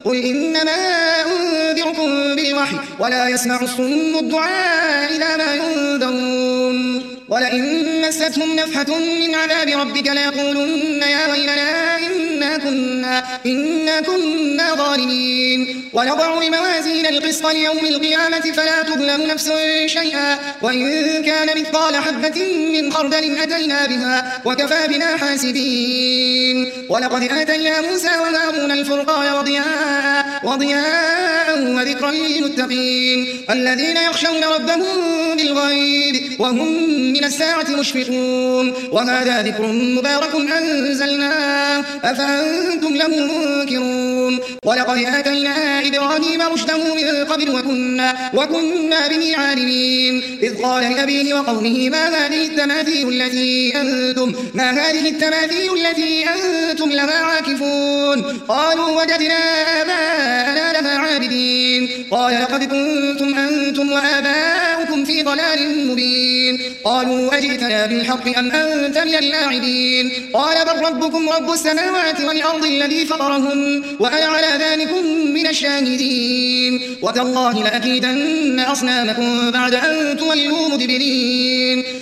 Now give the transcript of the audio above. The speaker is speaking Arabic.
قل إنما أنذركم بالوحي ولا يسمع الصم الدعاء إذا ما ينذرون ولئن مستهم نفحة من عذاب ربك ليقولن يا ويلنا إنا كنا ظالمين ونضع الموازين القسط ليوم القيامة فلا تظلم نفس شيئا وإن كان مثقال حبة من خردل أتينا بها وكفى بنا حاسبين ولقد آتينا موسى وهارون الفرقان وضياء وذكرا للمتقين الذين يخشون ربهم بالغيب وهم من الساعة مشفقون وهذا ذكر مبارك أنزلناه أفأنتم له منكرون ولقد آتينا إبراهيم رشده من قبل وكنا به عالمين إذ قال لأبيه وقومه ما هذه التماثيل التي أنتم لها عاكفون قالوا وجدنا آباءنا لها عابدين قال لقد كنتم أنتم وآباؤكم في ضلال مبين قالوا أجئتنا بالحق أم أنت من اللاعبين قال بل ربكم رب السماوات والأرض الذي فطرهم وأنا على ذلكم من الشاهدين وتالله لأكيدن أصنامكم بعد أن تولوا مدبرين